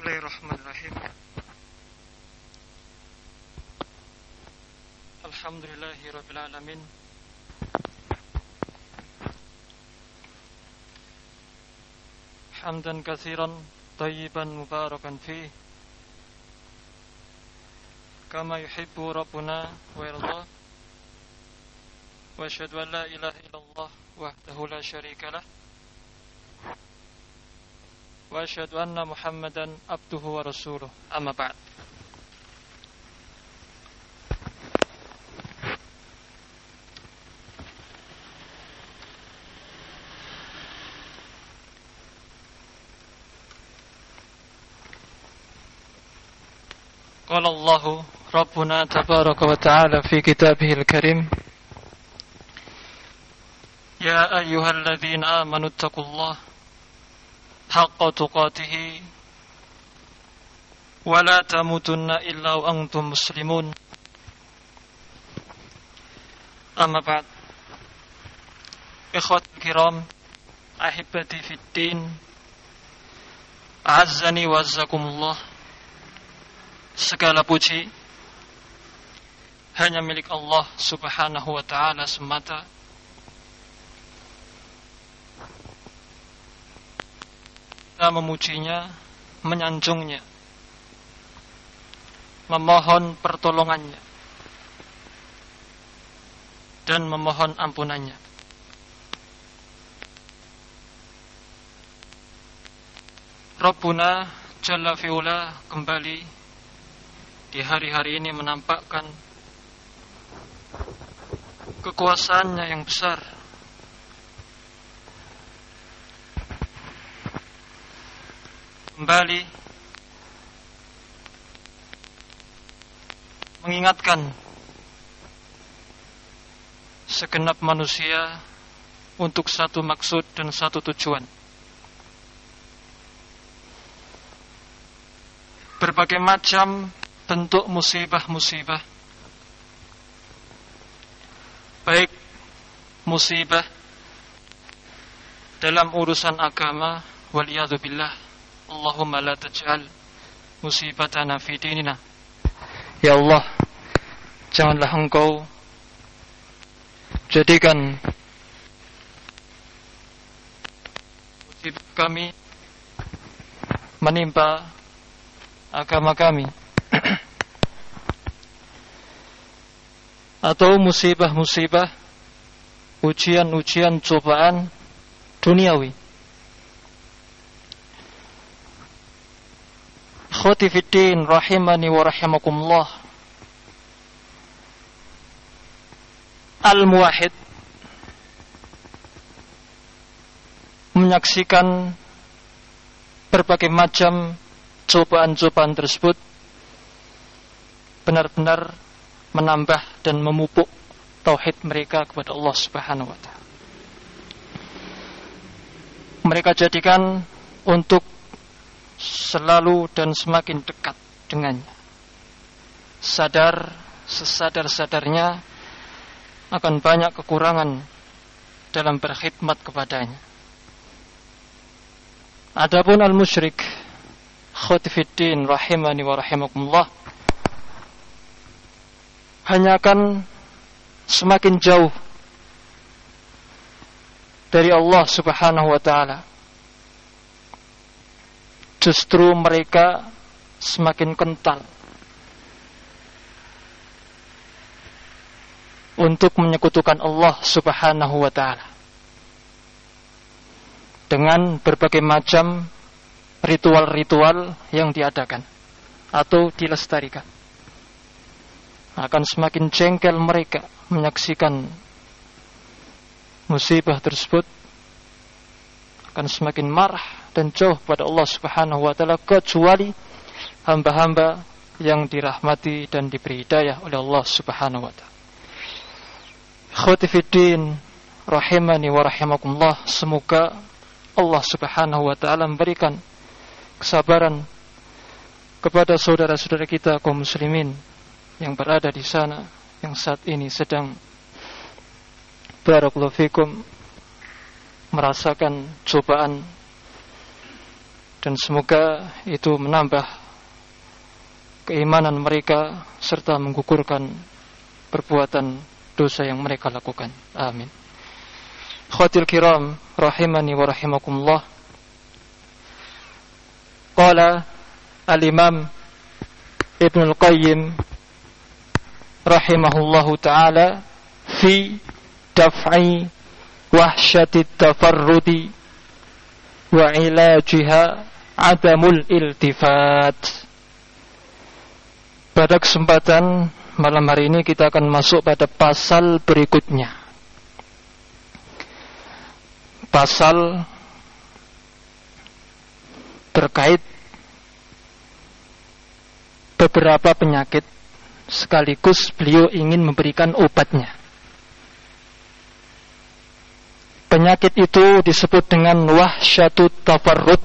Bismillahirrahmanirrahim. Alhamdulillahirabbil alamin. Hamdan katsiran thayyiban mubarakan fihi kama yuhibbu rabbuna wa yarda. Wa asyhadu an la ilaha illallah wahdahu la syarika lah. Wa asyhadu anna Muhammadan abduhu wa rasuluh. Amma ba'd. Qala Allahu Rabbuna tabaraka wa ta'ala fi kitabihil karim. Ya ayyuhalladzina amanu taqullaha haqqa tuqatih wa la tamutunna illa wa antum muslimun. Amma ba'd. Ikhwatul kiram, ahibati fid din, a'azzani wa azzakumullah. Segala puji hanya milik Allah subhanahu wa ta'ala semata. Kita memujinya, menyanjungnya, memohon pertolongannya, dan memohon ampunannya. Rabbuna Jalla fi'ula kembali di hari-hari ini menampakkan kekuasaannya yang besar, kembali mengingatkan segenap manusia untuk satu maksud dan satu tujuan. Berbagai macam bentuk musibah-musibah, baik musibah dalam urusan agama, waliyadzubillah, Allahumma la taj'al musibatana fi dinina. Ya Allah, janganlah Engkau jadikan musibah kami menimpa agama kami, atau musibah-musibah, ujian-ujian, cobaan duniawi. Ikhwati fiddin rahimani wa rahimakumullah. Al-Muwahhid menyaksikan berbagai macam cobaan-cobaan tersebut benar-benar menambah dan memupuk tauhid mereka kepada Allah Subhanahu wa ta'ala. Mereka jadikan untuk selalu dan semakin dekat dengannya, sadar sesadar-sadarnya akan banyak kekurangan dalam berkhidmat kepadanya. Adapun al-musyrik, khotifiddin rahimani wa rahimakumullah, hanya akan semakin jauh dari Allah Subhanahu wa ta'ala. Justru mereka semakin kental untuk menyekutukan Allah Subhanahu wa ta'ala dengan berbagai macam ritual-ritual yang diadakan atau dilestarikan. Akan semakin jengkel mereka menyaksikan musibah tersebut, akan semakin marah dan jauh pada Allah Subhanahu wa ta'ala, kecuali hamba-hamba yang dirahmati dan diberi hidayah oleh Allah Subhanahu wa ta'ala. Khotifiddin rahimani wa rahimakumullah, semoga Allah Subhanahu wa ta'ala memberikan kesabaran kepada saudara-saudara kita kaum muslimin yang berada di sana, yang saat ini sedang barakallahu fikum merasakan cobaan dan semoga itu menambah keimanan mereka serta menggugurkan perbuatan dosa yang mereka lakukan. Amin. Khawatir kiram rahimani wa rahimakumullah. Qala al-imam Ibn al-Qayyim rahimahullahu ta'ala fi daf'i wahsyati tafarrudi wa ilajiha adamul iltifat. Pada kesempatan malam hari ini kita akan masuk pada pasal berikutnya. Pasal terkait beberapa penyakit sekaligus beliau ingin memberikan obatnya. Penyakit itu disebut dengan wahsyatut tafarrud,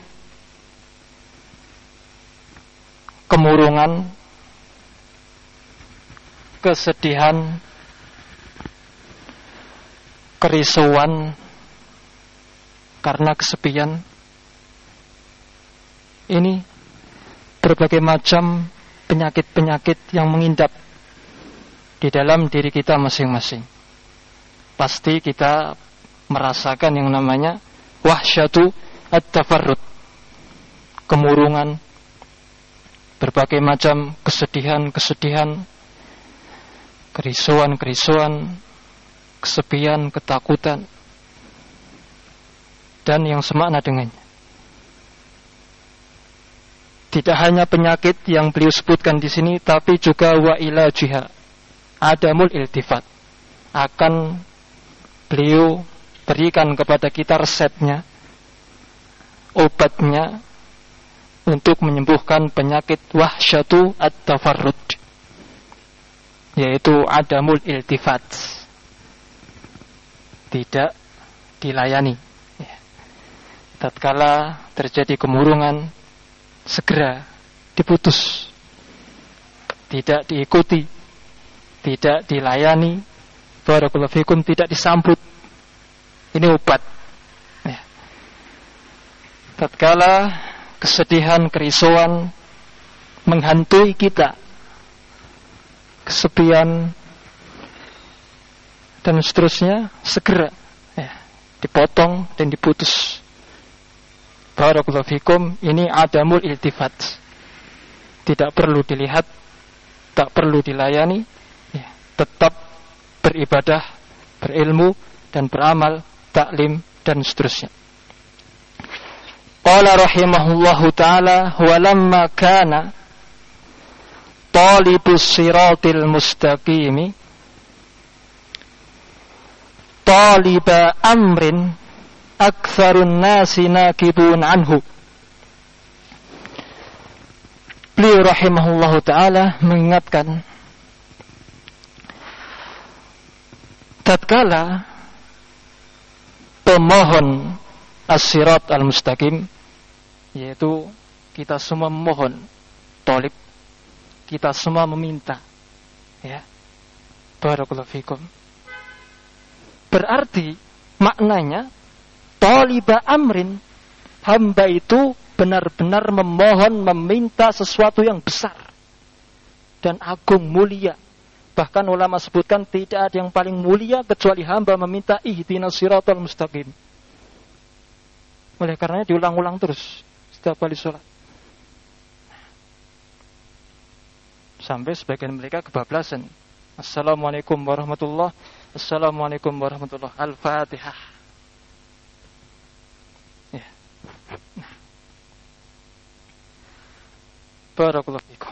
kemurungan, kesedihan, kerisauan karena kesepian. Ini berbagai macam penyakit-penyakit yang mengindap di dalam diri kita masing-masing. Pasti kita merasakan yang namanya wahsyatu at-tafarrud, kemurungan, berbagai macam kesedihan-kesedihan, kerisauan-kerisauan, kesepian, ketakutan, dan yang semakna dengannya. Tidak hanya penyakit yang beliau sebutkan di sini, tapi juga wa ilajiha adamul iltifat. Akan beliau berikan kepada kita resepnya, obatnya untuk menyembuhkan penyakit wahsyatu at-tafarrud, yaitu adamul iltifat, tidak dilayani. Tatkala terjadi kemurungan, segera diputus, tidak diikuti, tidak dilayani, barakallahu fikum, tidak disambut. Ini obat. Tatkala kesedihan, kerisauan menghantui kita, kesepian dan seterusnya, segera dipotong dan diputus. Barakallahu fikum, ini adamul iltifat. Tidak perlu dilihat, tak perlu dilayani, tetap beribadah, berilmu dan beramal, taklim dan seterusnya. Qala rahimahullahu ta'ala, walamma kana talibus siratil mustaqimi taliba amrin aktsarun nasi nakibun anhu. Beliau rahimahullahu ta'ala mengingatkan, tatkala pemohon as-sirat al-mustaqim, yaitu kita semua memohon, talib, kita semua meminta, ya, barakallahu fikum, berarti maknanya taliba amrin, hamba itu benar-benar memohon, meminta sesuatu yang besar dan agung, mulia. Bahkan ulama sebutkan tidak ada yang paling mulia kecuali hamba meminta ihdinas siratal mustaqim. Oleh karenanya diulang-ulang terus setiap kali sholat, sampai sebagian mereka kebablasan. Assalamualaikum warahmatullahi, assalamualaikum warahmatullahi, al-fatihah. Ya. Nah. Barakallahu fikum.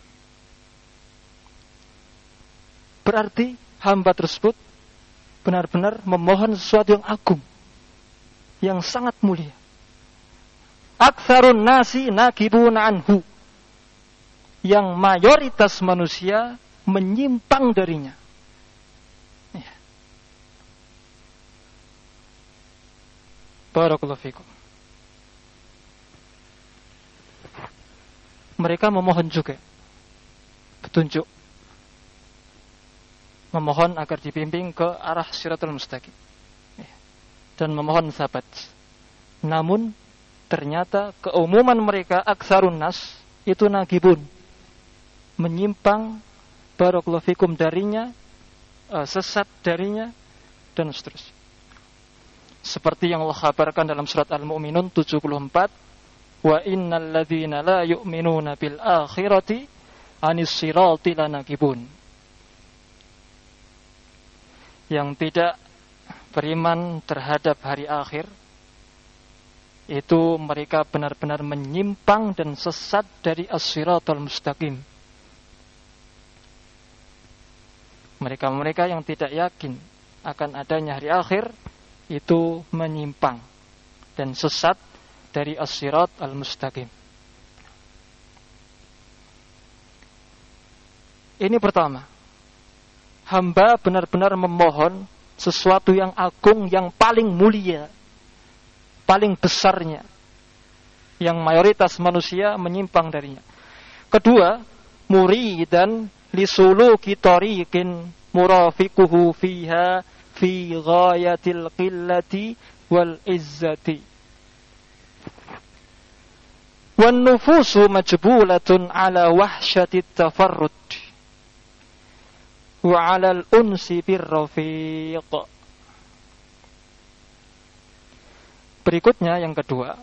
Berarti hamba tersebut benar-benar memohon sesuatu yang agung, yang sangat mulia. Aktsarun nasi nakibuna anhu, yang mayoritas manusia menyimpang darinya. Ya. Barakallahu fikum. Mereka memohon juga petunjuk, memohon agar dibimbing ke arah siratul mustaqim, dan memohon sabat. Namun ternyata keumuman mereka aktsarun nas itu nagibun, menyimpang, barakallahu fikum, darinya, sesat darinya, dan seterusnya. Seperti yang Allah kabarkan dalam surat Al-Mu'minun 74, wa innal ladzina la yu'minuna bil akhirati anis sirati lanakibun. Yang tidak beriman terhadap hari akhir, itu mereka benar-benar menyimpang dan sesat dari as-siratal mustaqim. Mereka-mereka yang tidak yakin akan adanya hari akhir itu menyimpang dan sesat dari as-sirat al-mustaqim. Ini pertama, hamba benar-benar memohon sesuatu yang agung, yang paling mulia, paling besarnya, yang mayoritas manusia menyimpang darinya. Kedua, muridan lisuluki tariqin murafiquhu fiha fi ghayatil qillati wal izzati. Wan nufusu majbulatun ala wahsyati tafarrud wa ala al-unsi birrafiq. Berikutnya yang kedua,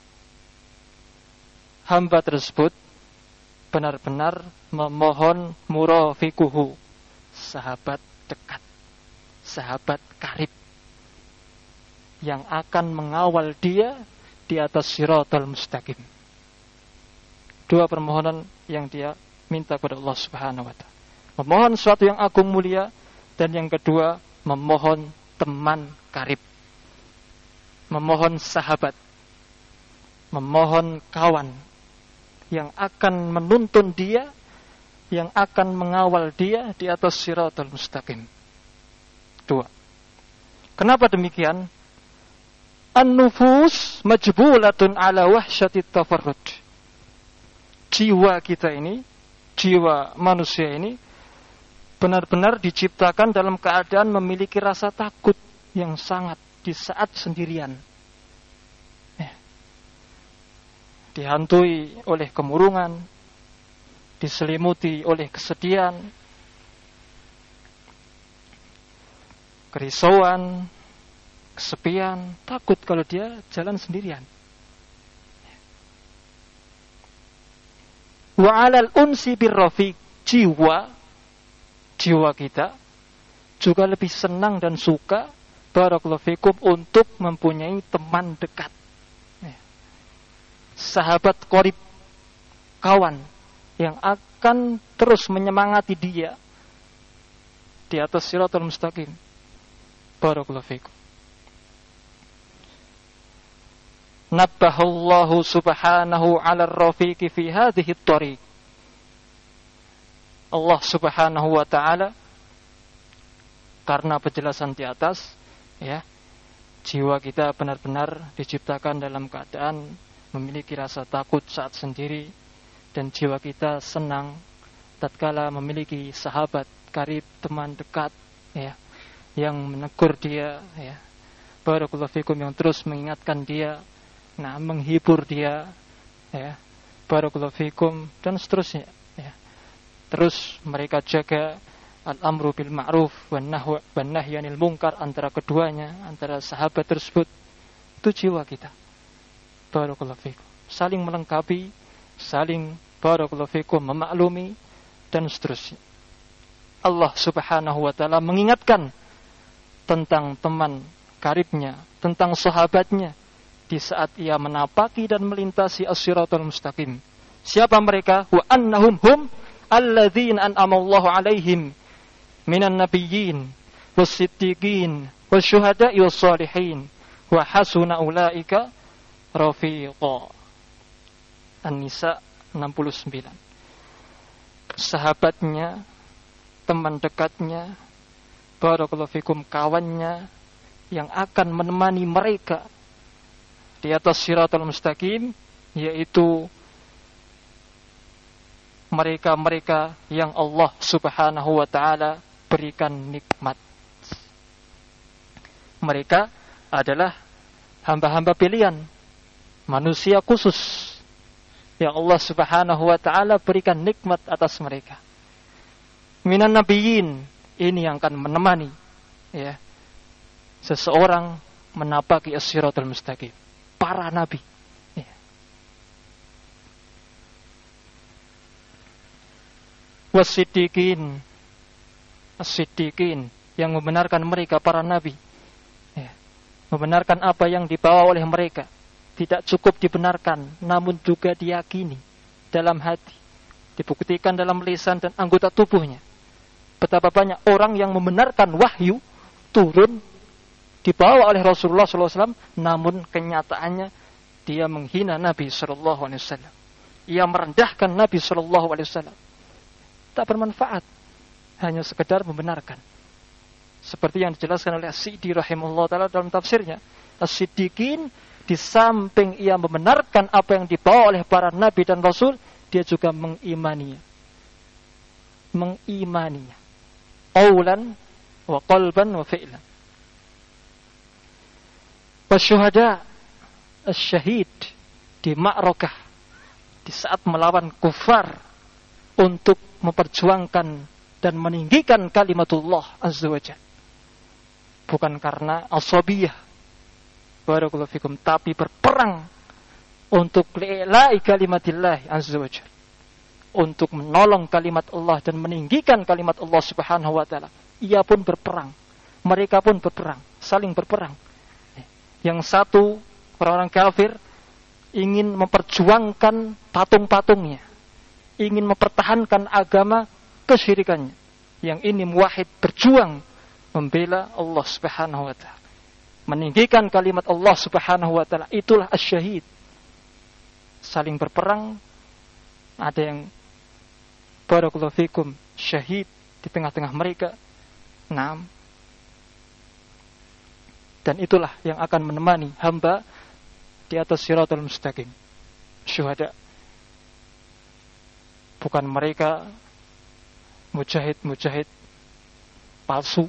hamba tersebut benar-benar memohon murafiquhu, sahabat dekat, sahabat karib, yang akan mengawal dia di atas siratal mustaqim. Dua permohonan yang dia minta kepada Allah Subhanahu wa ta'ala. Memohon sesuatu yang agung mulia, dan yang kedua memohon teman karib, memohon sahabat, memohon kawan yang akan menuntun dia, yang akan mengawal dia di atas siratal mustaqim. Dua. Kenapa demikian? An-nufus majbulatun ala wahsyati tafarrud. Jiwa kita ini, jiwa manusia ini benar-benar diciptakan dalam keadaan memiliki rasa takut yang sangat di saat sendirian. Dihantui oleh kemurungan, diselimuti oleh kesedihan, kerisauan, kesepian, takut kalau dia jalan sendirian. Wa 'alal unsi birrafiq, jiwa kita juga lebih senang dan suka, barakallahu fikum, untuk mempunyai teman dekat, sahabat qarib, kawan yang akan terus menyemangati dia di atas siratal mustaqim. Barakallahu fikum. Nabbahallahu subhanahu 'ala ar-rafiqi fi hadhihi at-tariq. Allah Subhanahu wa ta'ala, karena penjelasan di atas, ya, jiwa kita benar-benar diciptakan dalam keadaan memiliki rasa takut saat sendiri, dan jiwa kita senang tatkala memiliki sahabat karib, teman dekat, ya, yang menegur dia, ya, barakallahu fikum, yang terus mengingatkan dia, menghibur dia, ya, barakallahu fikum, dan seterusnya, ya. Terus mereka jaga al-amru bil ma'ruf wan nahyi 'anil munkar antara keduanya, antara sahabat tersebut. Itu jiwa kita. Barakallahu fikum. Saling melengkapi, saling barakallahu fikum memaklumi, dan seterusnya. Allah Subhanahu wa ta'ala mengingatkan tentang teman karibnya, tentang sahabatnya di saat ia menapaki dan melintasi as-siratal mustaqim. Siapa mereka? Wa annahum hum alladzina an'ama Allahu 'alaihim minan nabiyyin was-siddiqin wasyuhada'i was-shalihin wa hasuna ulaika rafiqa. An-Nisa 69. Sahabatnya, teman dekatnya, barakallahu fikum, kawannya yang akan menemani mereka di atas siratal mustaqim, yaitu mereka-mereka yang Allah Subhanahu wa ta'ala berikan nikmat. Mereka adalah hamba-hamba pilihan, manusia khusus yang Allah Subhanahu wa taala berikan nikmat atas mereka. Minan nabiyyin, ini yang akan menemani ya seseorang menapaki as-siratal mustaqim, para nabi. Ya. Was-siddiqin, as-siddiqin yang membenarkan mereka para nabi. Ya. Membenarkan apa yang dibawa oleh mereka. Tidak cukup dibenarkan, namun juga diyakini dalam hati, dibuktikan dalam lisan dan anggota tubuhnya. Betapa banyak orang yang membenarkan wahyu turun dibawa oleh Rasulullah SAW, namun kenyataannya dia menghina Nabi SAW. Ia merendahkan Nabi SAW. Tak bermanfaat, hanya sekedar membenarkan. Seperti yang dijelaskan oleh As-Siddi rahimahullah ta'ala dalam tafsirnya. As-Siddiqin, di samping ia membenarkan apa yang dibawa oleh para nabi dan rasul, dia juga mengimaninya. Mengimaninya. Qaulan wa qalban wa fi'lan. Wasyuhada, asyahid di ma'rakah, di saat melawan kufar untuk memperjuangkan dan meninggikan kalimatullah azza wajalla. Bukan karena asabiyah, barakallahu fikum, tapi berperang untuk li'la'i kalimatillah azza wajalla, untuk menolong kalimat Allah dan meninggikan kalimat Allah Subhanahu wa taala. Ia pun berperang, mereka pun berperang, saling berperang. Yang satu, orang-orang kafir, ingin memperjuangkan patung-patungnya, ingin mempertahankan agama kesyirikannya. Yang ini muwahhid berjuang membela Allah Subhanahu wa taala, meninggikan kalimat Allah Subhanahu wa taala. Itulah asyahid. Saling berperang. Ada yang barakallahu fikum syahid di tengah-tengah mereka. Naam. Dan itulah yang akan menemani hamba di atas siratal mustaqim. Syuhada. Bukan mereka mujahid-mujahid palsu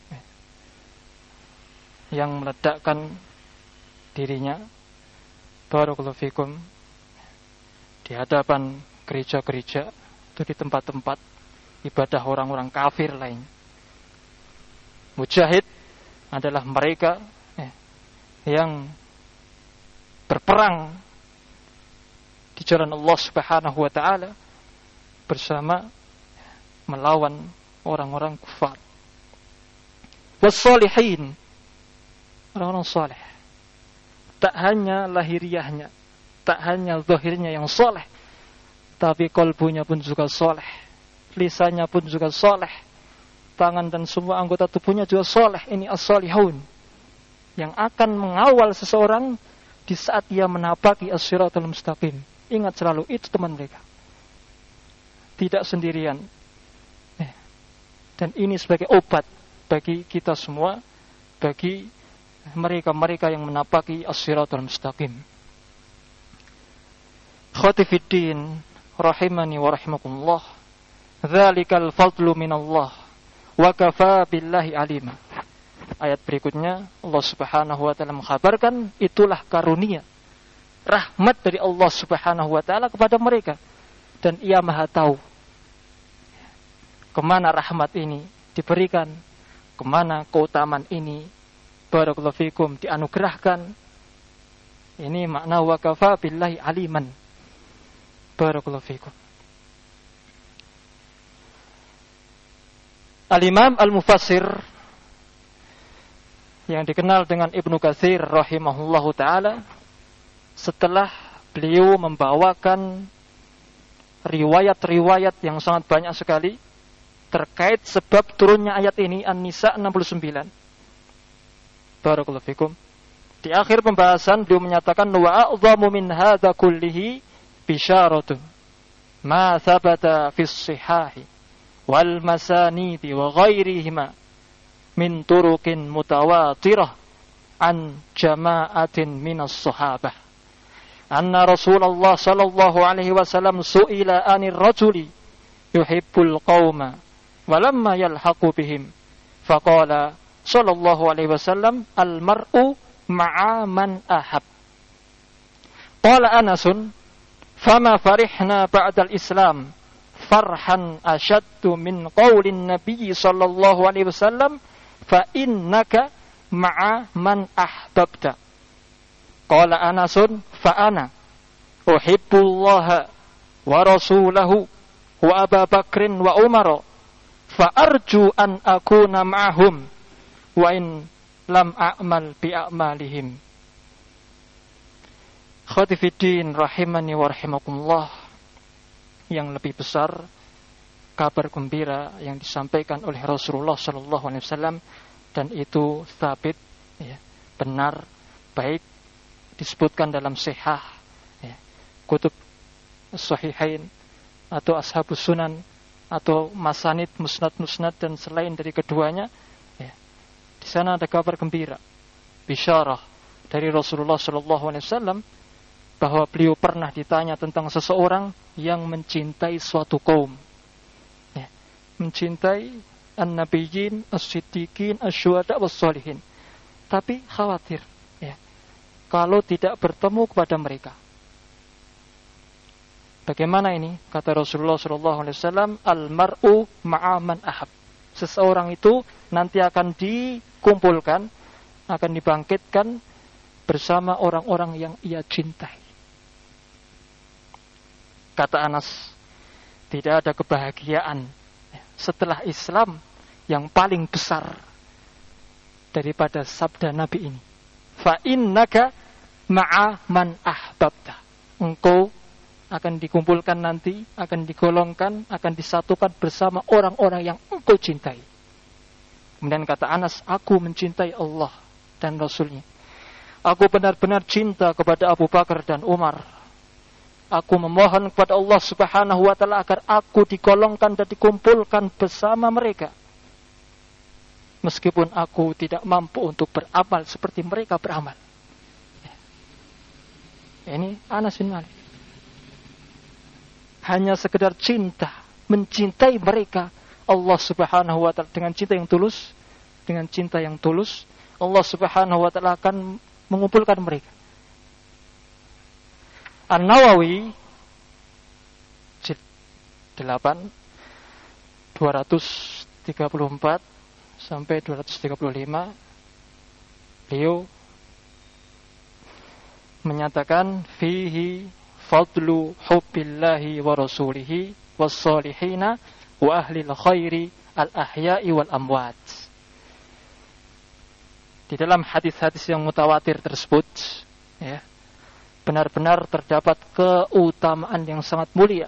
yang meledakkan dirinya barakallahu fikum di hadapan gereja-gereja atau di tempat-tempat ibadah orang-orang kafir lain. Mujahid adalah mereka yang berperang di jalan Allah Subhanahu wa taala bersama melawan orang-orang kufar. Was-shalihin, orang-orang saleh. Tak hanya lahiriahnya, tak hanya zahirnya yang saleh, tapi kalbunya pun juga saleh, lisannya pun juga saleh, tangan dan semua anggota tubuhnya juga saleh. Ini as-salihun yang akan mengawal seseorang di saat ia menapaki as-siratal mustaqim. Ingat selalu, itu teman mereka, tidak sendirian. Dan ini sebagai obat bagi kita semua, bagi mereka-mereka yang menapaki as-siratal mustaqim. Khatifiddin rahimani wa rahimakumullah, dzalikal fadlu minallah wa kafa billahi alima. Ayat berikutnya Allah Subhanahu wa taala mengkhabarkan, itulah karunia, rahmat dari Allah Subhanahu wa taala kepada mereka, dan Ia Maha tahu kemana rahmat ini diberikan, kemana keutamaan ini barakallahu fikum dianugerahkan. Ini makna wa kafa billahi aliman. Barakallahu fikum. Al-Imam Al-Mufassir yang dikenal dengan Ibnu Katsir rahimahullahu taala, setelah beliau membawakan riwayat-riwayat yang sangat banyak sekali terkait sebab turunnya ayat ini, An-Nisa 69. Barakallahu fikum. Di akhir pembahasan beliau menyatakan, wa a'dhamu min hadza kullihi bisyaratu ma thabata fis sihahi wal masanidi wa ghairihima min turuqin mutawatirah an jama'atin minas sahabah anna Rasulullah sallallahu alaihi wasallam su'ila anir rajuli yuhibbul qauma walamma yalhaqu bihim faqala sallallahu alaihi wasallam al mar'u ma'a man ahab Qala Anasun, fama farihna ba'dal Islam farhan ashaddu min qaulin Nabi sallallahu alaihi wasallam fa innaka ma'a man ahbabta. Qala Anasun, fa ana uhibbullaha wa rasulahu wa Abu Bakrin wa Umar fa arju an akuna ma'ahum wa in lam a'mal bi a'malihim. Khatifiddin rahimani wa rahimakumullah, yang lebih besar kabar gembira yang disampaikan oleh Rasulullah sallallahu alaihi wasallam, dan itu sabit, ya, benar, baik disebutkan dalam sahih, ya, kutub sahihain atau ashabus sunan atau masanid, musnad dan selain dari keduanya, ya, di sana ada kabar gembira, bisyarah dari Rasulullah sallallahu alaihi wasallam bahwa beliau pernah ditanya tentang seseorang yang mencintai suatu kaum, ya, mencintai an-nabiyyin, as-siddiqin, asy-syuhada was-shalihin, tapi khawatir, ya, kalau tidak bertemu kepada mereka. Bagaimana ini? Kata Rasulullah SAW, al-mar'u ma'a man ahab. Seseorang itu nanti akan dikumpulkan, akan dibangkitkan bersama orang-orang yang ia cintai. Kata Anas, tidak ada kebahagiaan setelah Islam yang paling besar daripada sabda Nabi ini. Fa innaka ma'a man ahbabta. Engkau akan dikumpulkan nanti, akan digolongkan, akan disatukan bersama orang-orang yang engkau cintai. Kemudian kata Anas, aku mencintai Allah dan Rasulnya. Aku benar-benar cinta kepada Abu Bakar dan Umar. Aku memohon kepada Allah Subhanahu wa ta'ala agar aku digolongkan dan dikumpulkan bersama mereka. Meskipun aku tidak mampu untuk beramal seperti mereka beramal. Ini Anas bin Malik. Hanya sekedar cinta, mencintai mereka. Allah Subhanahu wa ta'ala dengan cinta yang tulus, Allah Subhanahu wa ta'ala akan mengumpulkan mereka. An-Nawawi 8 234 sampai 235, beliau menyatakan fihi fadlu hubbillahi wa rasulihi was-salihina wa ahlil khairi al-ahya'i wal amwat. Di dalam hadis-hadis yang mutawatir tersebut, ya, benar-benar terdapat keutamaan yang sangat mulia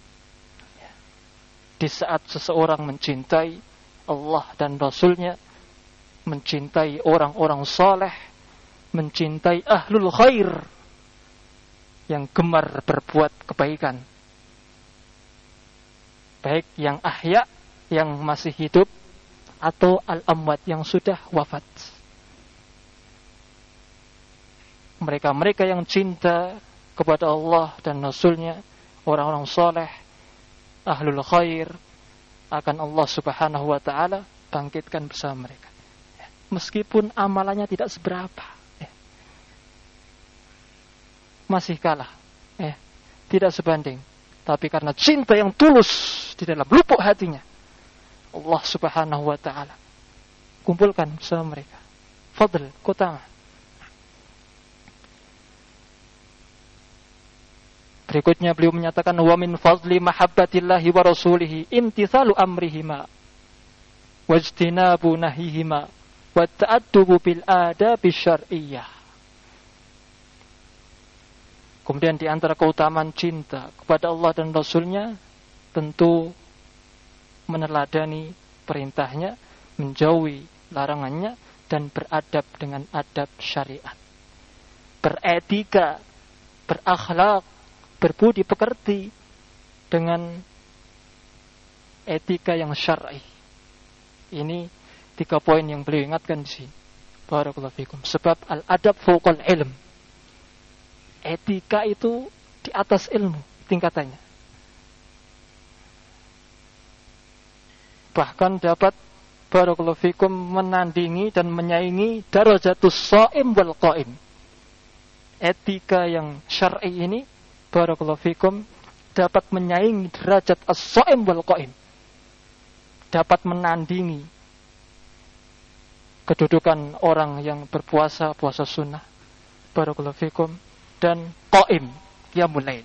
di saat seseorang mencintai Allah dan Rasulnya, mencintai orang-orang saleh, mencintai ahlul khair yang gemar berbuat kebaikan, baik yang ahya, yang masih hidup, atau al-amwat yang sudah wafat. Mereka-mereka yang cinta kepada Allah dan Rasulnya, orang-orang soleh, ahlul khair, akan Allah Subhanahu wa ta'ala bangkitkan bersama mereka. Meskipun amalannya tidak seberapa, masih kalah, tidak sebanding. Tapi karena cinta yang tulus di dalam lubuk hatinya, Allah Subhanahu wa ta'ala kumpulkan bersama mereka. Fadl, keutamaan. Berikutnya beliau menyatakan, wa min fadli mahabbatillahi wa rasulihi imtithalu amrihima wajtinabu nahihima wa ta'addubu bil adabi syar'iyyah. Kemudian di antara keutamaan cinta kepada Allah dan Rasulnya, tentu meneladani perintahnya, menjauhi larangannya, dan beradab dengan adab syariat. Beretika, berakhlak, berbudi pekerti dengan etika yang syar'i. Ini 3 poin yang beliau ingatkan di sini. Barakallahu fikum. Sebab al-adab fawqal ilm. Etika itu di atas ilmu tingkatannya. Bahkan dapat barakallahu fikum menandingi dan menyaingi darajatus shaim wal qaim. etika yang syar'i ini, barakallahu fikum, dapat menyaingi derajat as-shaim wal qaim, dapat menandingi kedudukan orang yang berpuasa, puasa sunnah, barakallahu fikum, dan qaim, qiyamul lail.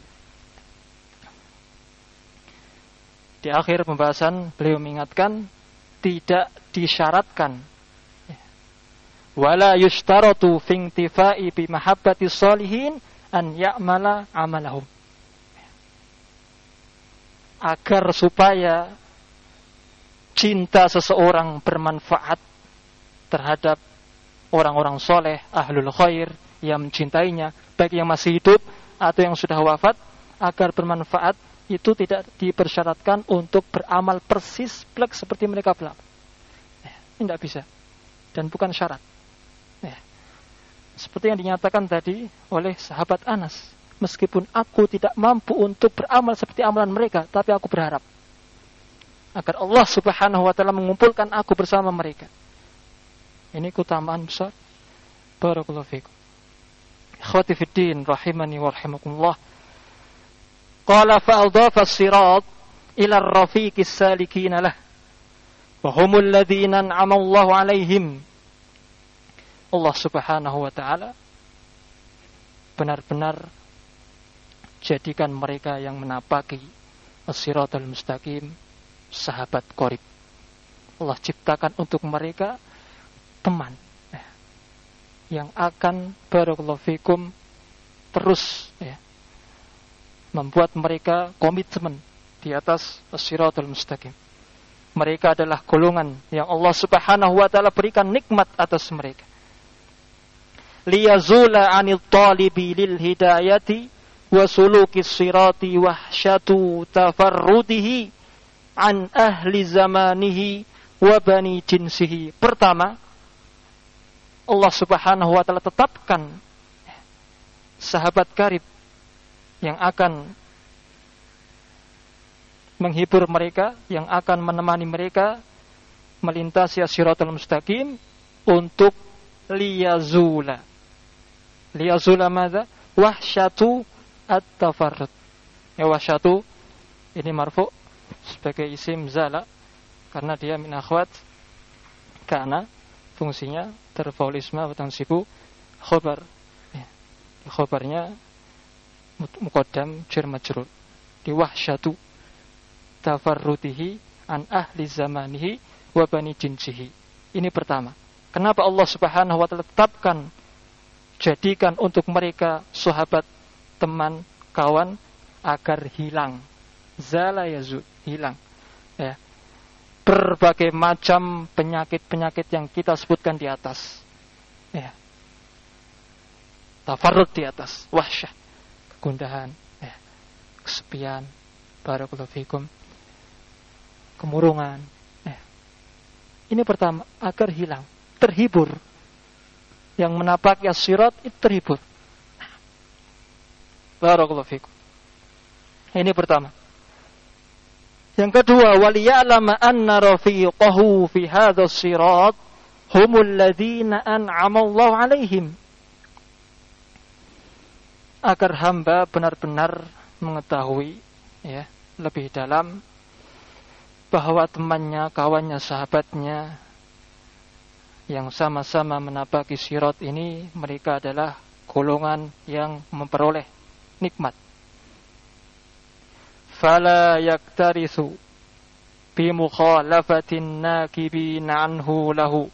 Di akhir pembahasan beliau mengingatkan tidak disyaratkan wala yushtaratu fi intifa'i bi mahabbati sholihin an ya'mala amalahum, agar supaya cinta seseorang bermanfaat terhadap orang-orang soleh, ahlul khair yang mencintainya, baik yang masih hidup atau yang sudah wafat, agar bermanfaat itu tidak dipersyaratkan untuk beramal persis plek seperti mereka beramal. Ini tidak bisa dan bukan syarat. Seperti yang dinyatakan tadi oleh sahabat Anas, meskipun aku tidak mampu untuk beramal seperti amalan mereka, tapi aku berharap agar Allah Subhanahu wa taala mengumpulkan aku bersama mereka. Ini keutamaan besar. Barakallahu fikum. Ikhwati fid din rahimani wa rahimakumullah. Qala fa'adhafa as-sirat ila ar-rafiqi as-salikin lah wa humul ladzina an'ama Allahu 'alaihim. Allah Subhanahu wa taala benar-benar jadikan mereka yang menapaki as-siratal mustaqim sahabat qarib. Allah ciptakan untuk mereka teman yang akan barakallahu fikum terus membuat mereka komitmen di atas as-siratal mustaqim. Mereka adalah golongan yang Allah Subhanahu wa taala berikan nikmat atas mereka. Liyazula 'anil talibi lil hidayati wa sulukis sirati wahsyatu tafarrudihi an ahli zamanihi wa bani jinsihi. Pertama, Allah Subhanahu wa taala tetapkan sahabat karib yang akan menghibur mereka, yang akan menemani mereka melintasi as-siratal mustaqim untuk liyazula. Liyazula madza? Wahsyatu at-tafarrud. Ya, wahsyatu ini marfu sebagai isim zala karena dia min akhwat kana, fungsinya terfaul isma wa tansibu khabar. Khabarnya muqaddam jar majrur. Di wahsyatu tafarrudihi an ahli zamanihi wa bani jinsihi. Ini pertama. Kenapa Allah Subhanahu wa taala tetapkan jadikan untuk mereka sahabat, teman, kawan agar hilang. Zala yazul, hilang. Ya. Berbagai macam penyakit-penyakit yang kita sebutkan di atas. Ya. Tafarrud di atas, wahsyah, kegundahan, kesepian, barakallahu fikum, kemurungan. Ini pertama, agar hilang, terhibur. Yang menapaki as-sirat itu terhibur. Barakallahu fikum. Ini pertama. Yang kedua, waliya'lama anna rafiqahu fi hadzal sirat humul ladzina an'ama Allahu 'alaihim. Agar hamba benar-benar mengetahui lebih dalam bahwa temannya, kawannya, sahabatnya yang sama-sama menapaki sirat ini, mereka adalah golongan yang memperoleh nikmat. Fala yaktarithu bi mukhalafatin nakibina anhu lahu.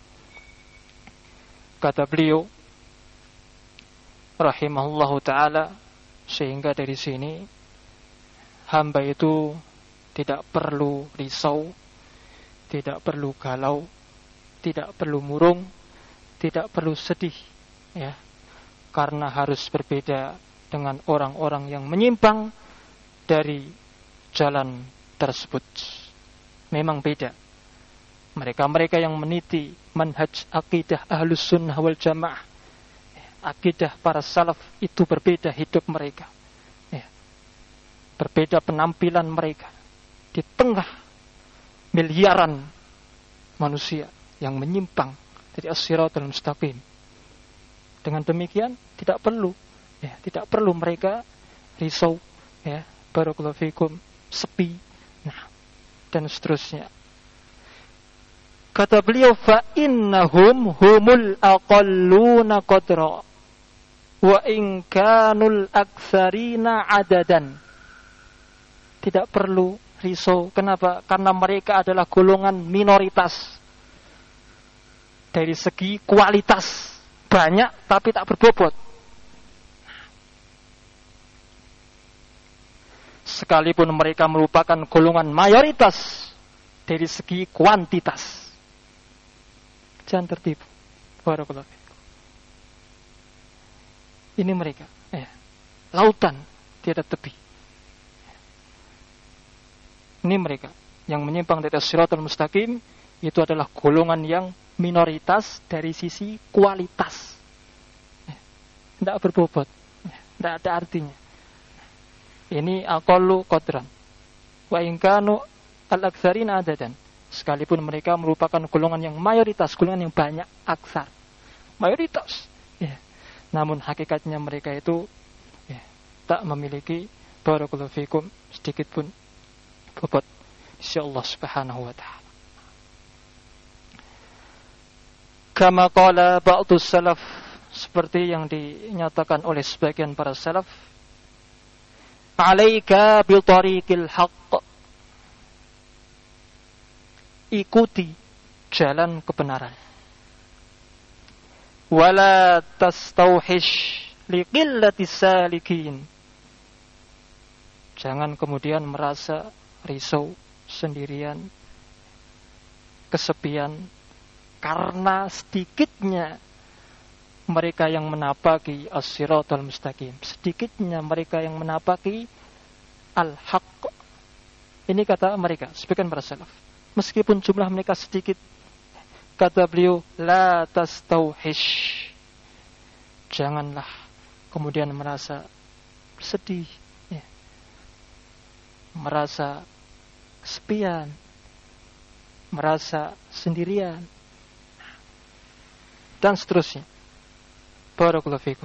Kata beliau rahimahullahu ta'ala, sehingga dari sini hamba itu tidak perlu risau, tidak perlu galau, tidak perlu murung, tidak perlu sedih, karena harus berbeda dengan orang-orang yang menyimpang dari jalan tersebut. Memang beda. Mereka-mereka yang meniti manhaj akidah ahlus sunnah wal jamaah, akidah para salaf itu berbeda hidup mereka. Berbeda penampilan mereka di tengah miliaran manusia yang menyimpang dari as-siratal mustaqim. Dengan demikian tidak perlu Ya, tidak perlu mereka risau, ya, barakallahu fikum, sepi, nah, dan seterusnya. Kata beliau, fa innahum humul aqalluna qadra wa in kanul aktsarina adadan. Tidak perlu risau. Kenapa? Karena mereka adalah golongan minoritas dari segi kualitas, banyak tapi tak berbobot. Sekalipun mereka merupakan golongan mayoritas dari segi kuantitas. Jangan tertipu. Barakallahu fikum. Ini mereka, ya. Lautan tiada tepi. Ini mereka yang menyimpang dari Shiratal Mustaqim, itu adalah golongan yang minoritas dari sisi kualitas. Tidak berbobot, tidak ada artinya. Ini aqallu qadran wa in kanu al-aktsarina adadan. Sekalipun mereka merupakan golongan yang mayoritas, golongan yang banyak, aksar, mayoritas, ya. Namun hakikatnya mereka itu, ya, tak memiliki barakallahu fikum sedikit pun bobot di sisi Allah Subhanahu wa taala. Kama qala ba'dus salaf, seperti yang dinyatakan oleh sebagian para salaf, alaika bi tariqil haqq, ikuti jalan kebenaran. Wala tastauhish liqillati salikin, jangan kemudian merasa risau, sendirian, kesepian, karena sedikitnya mereka yang menapaki as-siratal mustaqim, sedikitnya mereka yang menapaki al-haq. Ini kata mereka, sebagian para salaf. Meskipun jumlah mereka sedikit, kata beliau, la tastauhish, janganlah kemudian merasa sedih, ya, merasa kesepian, merasa sendirian, dan seterusnya. Barakallahu fikum.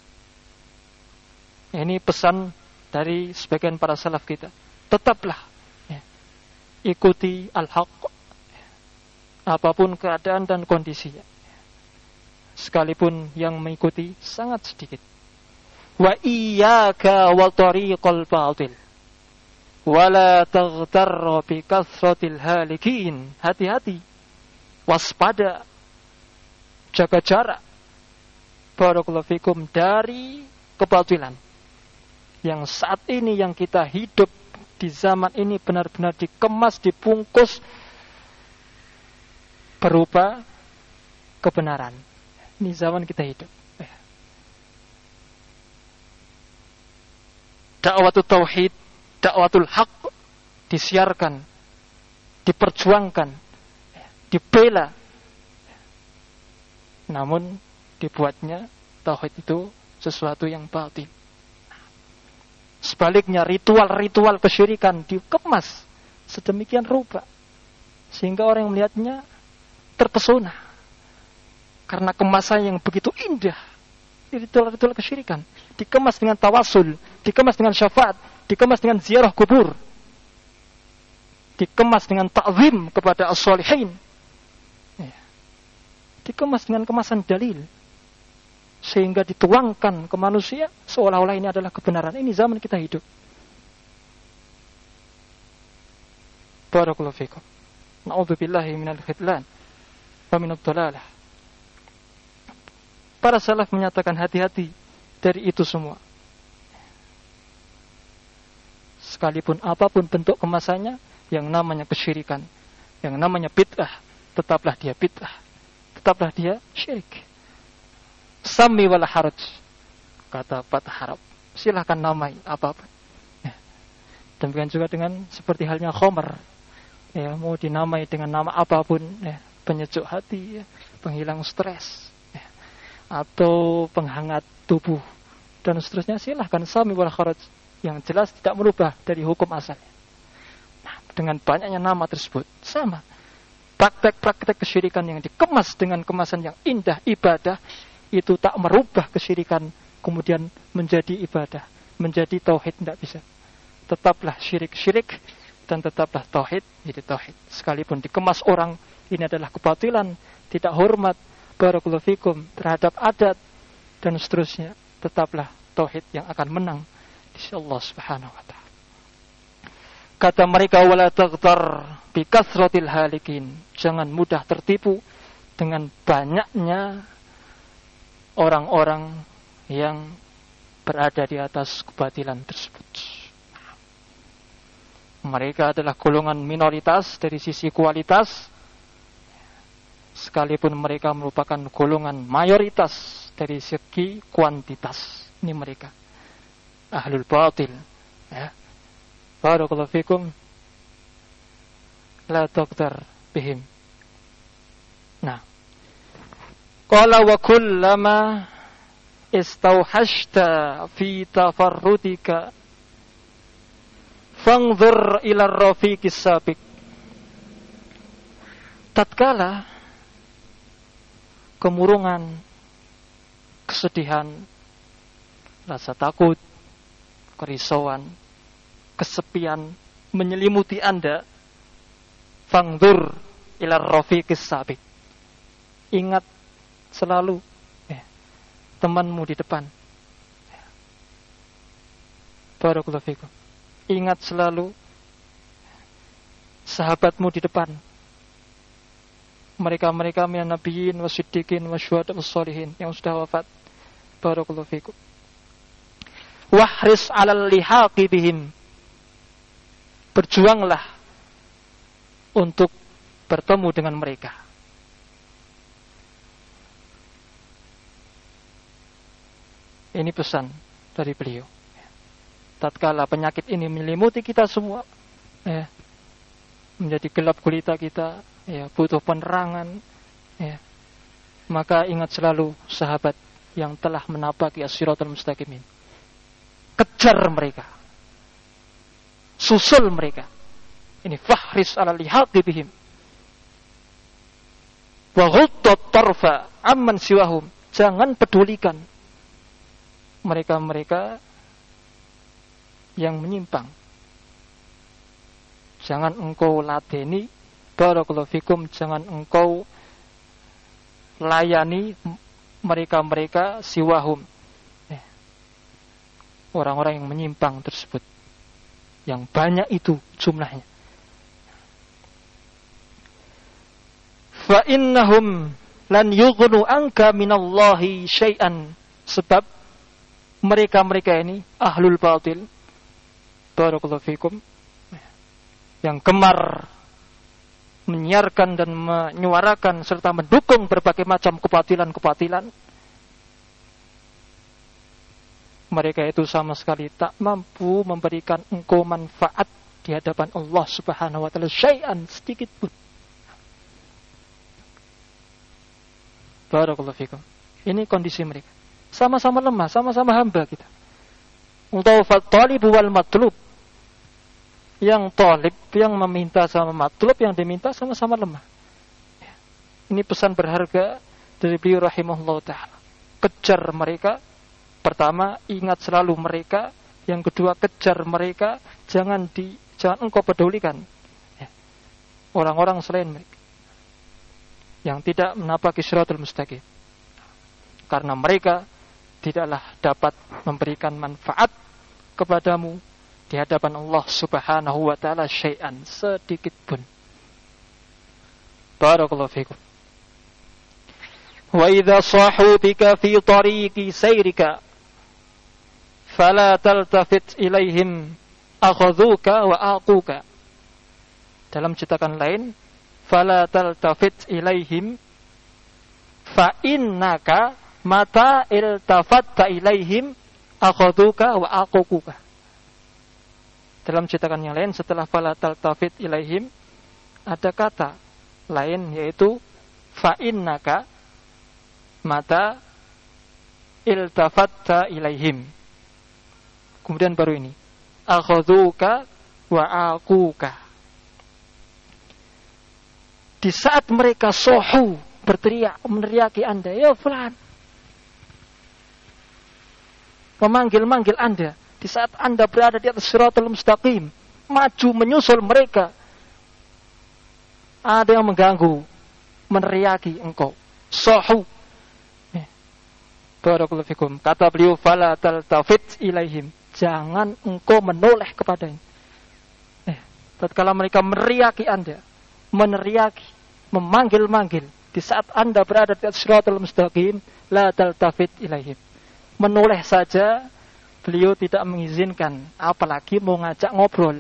Ini pesan dari sebagian para salaf kita. Tetaplah, ya, ikuti al-haq, apapun keadaan dan kondisinya, sekalipun yang mengikuti sangat sedikit. Wa iyyaka wa tariqal batil wala taghtarra bi kathratil halikin. Hati-hati, waspada, jaga jarak, barakallahu fikum, dari kebatilan yang saat ini yang kita hidup di zaman ini benar-benar dikemas, dibungkus berupa kebenaran. Ini zaman kita hidup. Dakwatul tauhid, dakwatul haq disiarkan, diperjuangkan, dibela. Namun dibuatnya tauhid itu sesuatu yang batil. Sebaliknya ritual-ritual kesyirikan dikemas sedemikian rupa sehingga orang yang melihatnya terpesona karena kemasan yang begitu indah. Ritual-ritual kesyirikan dikemas dengan tawasul, dikemas dengan syafaat, dikemas dengan ziarah kubur, dikemas dengan ta'zim kepada as-shalihin, dikemas dengan kemasan dalil, sehingga dituangkan ke manusia seolah-olah ini adalah kebenaran. Ini zaman kita hidup. Barakallahu fikum. Na'udzubillahi minal khidlan wa minad dhalalah. Para salaf menyatakan hati-hati dari itu semua. Sekalipun apapun bentuk kemasannya, yang namanya kesyirikan, yang namanya bid'ah, tetaplah dia bid'ah, tetaplah dia syirik. Sami wala haraj, kata Fatah Harab, silahkan namai apapun. Demikian juga dengan seperti halnya khamar, ya, mau dinamai dengan nama apapun, ya, penyejuk hati, ya, penghilang stres, ya, atau penghangat tubuh dan seterusnya, silahkan sami wala haraj, yang jelas tidak merubah dari hukum asalnya. Nah, dengan banyaknya nama tersebut sama praktek-praktek kesyirikan yang dikemas dengan kemasan yang indah ibadah, itu tak merubah kesyirikan kemudian menjadi ibadah, menjadi tauhid, tidak bisa. Tetaplah syirik dan tetaplah tauhid, jadi tauhid. Sekalipun dikemas orang ini adalah kebatilan, tidak hormat, barakallahu fikum, terhadap adat dan seterusnya, tetaplah tauhid yang akan menang di sisi Allah Subhanahu wa taala. Kata mereka, wala taghtar bi kasratil halikin, jangan mudah tertipu dengan banyaknya orang-orang yang berada di atas kebatilan tersebut. Mereka adalah golongan minoritas dari sisi kualitas, sekalipun mereka merupakan golongan mayoritas dari segi kuantitas. Ini mereka ahlul batil, ya. Barakallahu fikum, la taqdar bihim. Nah, qala wa kullama istauhashta fi tafarrudika fanzur ila ar-rafiqis sabiq. Tatkala kemurungan, kesedihan, rasa takut, kerisauan, kesepian menyelimuti Anda, fangdur ila rafiqis sabiq. Ingat selalu temanmu di depan. Barakallahu fikum. Ingat selalu sahabatmu di depan. Mereka-mereka minan nabiyyin wasiddiqin wasyuhada wassalihin yang sudah wafat. Barakallahu fikum. Wahris 'alal lihaqi bihim. Berjuanglah untuk bertemu dengan mereka. Ini pesan dari beliau. Tatkala penyakit ini menyelimuti kita semua, menjadi gelap gulita kita, butuh penerangan, maka ingat selalu sahabat yang telah menapaki as-siratal mustaqim. Kejar mereka, susul mereka. Ini fahris ala lihaqi bihim wa ghuddat tarfa amman siwahum. Jangan pedulikan mereka-mereka yang menyimpang. Jangan engkau ladeni, barakallahu fikum, jangan engkau layani mereka-mereka siwahum, orang-orang yang menyimpang tersebut, yang banyak itu jumlahnya. Fa innahum lan yughnu anka minallahi syai'an, sebab mereka-mereka ini ahlul batil, barakallahu fikum, yang gemar menyiarkan dan menyuarakan serta mendukung berbagai macam kebatilan-kebatilan. Mereka itu sama sekali tak mampu memberikan engkau manfaat di hadapan Allah Subhanahu wa taala syai'an, sedikit pun. Barakallahu fikum. Ini kondisi mereka. Sama-sama lemah, sama-sama hamba kita. Utawfat talibu wal matlub. Yang talib, yang meminta sama matlub, yang diminta sama-sama lemah. Ini pesan berharga dari beliau rahimahullah ta'ala. Kejar mereka. Pertama, ingat selalu mereka. Yang kedua, kejar mereka. Jangan engkau pedulikan orang-orang selain mereka yang tidak menapaki siratal mustaqim, karena mereka tidaklah dapat memberikan manfaat kepadamu di hadapan Allah Subhanahu wa taala syai'an, sedikit pun. Barakallahu fikum. Wa idza sahu bika fi tariqi sayrika fala taltafit ilaihim akhadhuka wa aquka. Dalam cetakan lain, fala taltafit ilaihim fa innaka mata iltafatta ilaihim akhadhuka wa aquka. Dalam cetakan yang lain, setelah fala taltafit ilaihim ada kata lain, yaitu fa innaka mata iltafatta ilaihim. Kemudian baru ini akhadhuka wa aquka. Di saat mereka sohu, berteriak, meneriaki Anda, ya fulan, memanggil-manggil Anda di saat Anda berada di atas Shiratal Mustaqim, maju menyusul mereka. Ada yang mengganggu, meneriaki engkau. Sahu. Barakallahu fikum. Kata beliau, fala taltafit ilaihim. Jangan engkau menoleh kepadanya. Tatkala mereka meneriaki Anda, meneriaki, memanggil-manggil di saat Anda berada di atas Shiratal Mustaqim, la taltafit ilaihim. Menoleh saja beliau tidak mengizinkan, apalagi mau ngajak ngobrol.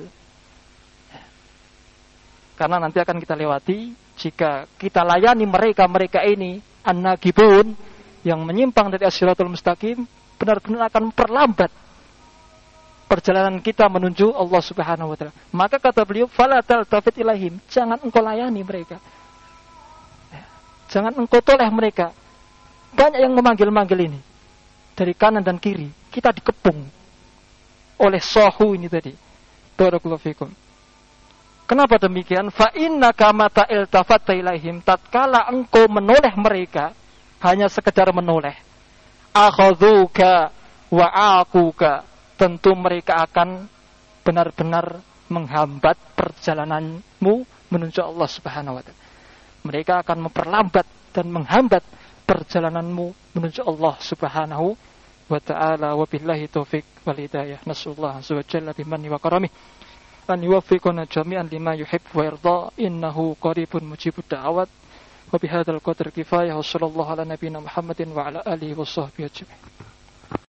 Karena nanti akan kita lewati, jika kita layani mereka ini, an-nagibun, yang menyimpang dari as-siratul mustaqim, benar-benar akan memperlambat perjalanan kita menuju Allah Subhanahu wa taala. Maka kata beliau, fala taltafit ilaihim, jangan engkau layani mereka. Jangan engkau toleh mereka. Banyak yang memanggil-manggil ini. Dari kanan dan kiri, kita dikepung oleh sahu ini tadi. Barakallahu fikum. Kenapa demikian? Fa innaka mata iltafatta ilaihim, tatkala engkau menoleh mereka, hanya sekedar menoleh, akhadhuka wa aquka, tentu mereka akan benar-benar menghambat perjalananmu menuju Allah Subhanahu wa taala. Mereka akan memperlambat dan menghambat perjalananmu menuju Allah Subhanahu wa ta'ala. Wa billahi taufiq wal hidayah. Nasallahu azza wa jalla bimanni wa karamih an yuwaffiqana jami'an lima yuhibbu wa yarda, innahu qaribun mujibud da'awat. Wa bihadzal qadri kifayah. Wassallallahu ala nabiyyina Muhammadin wa ala alihi wa sahbihi ajma'in.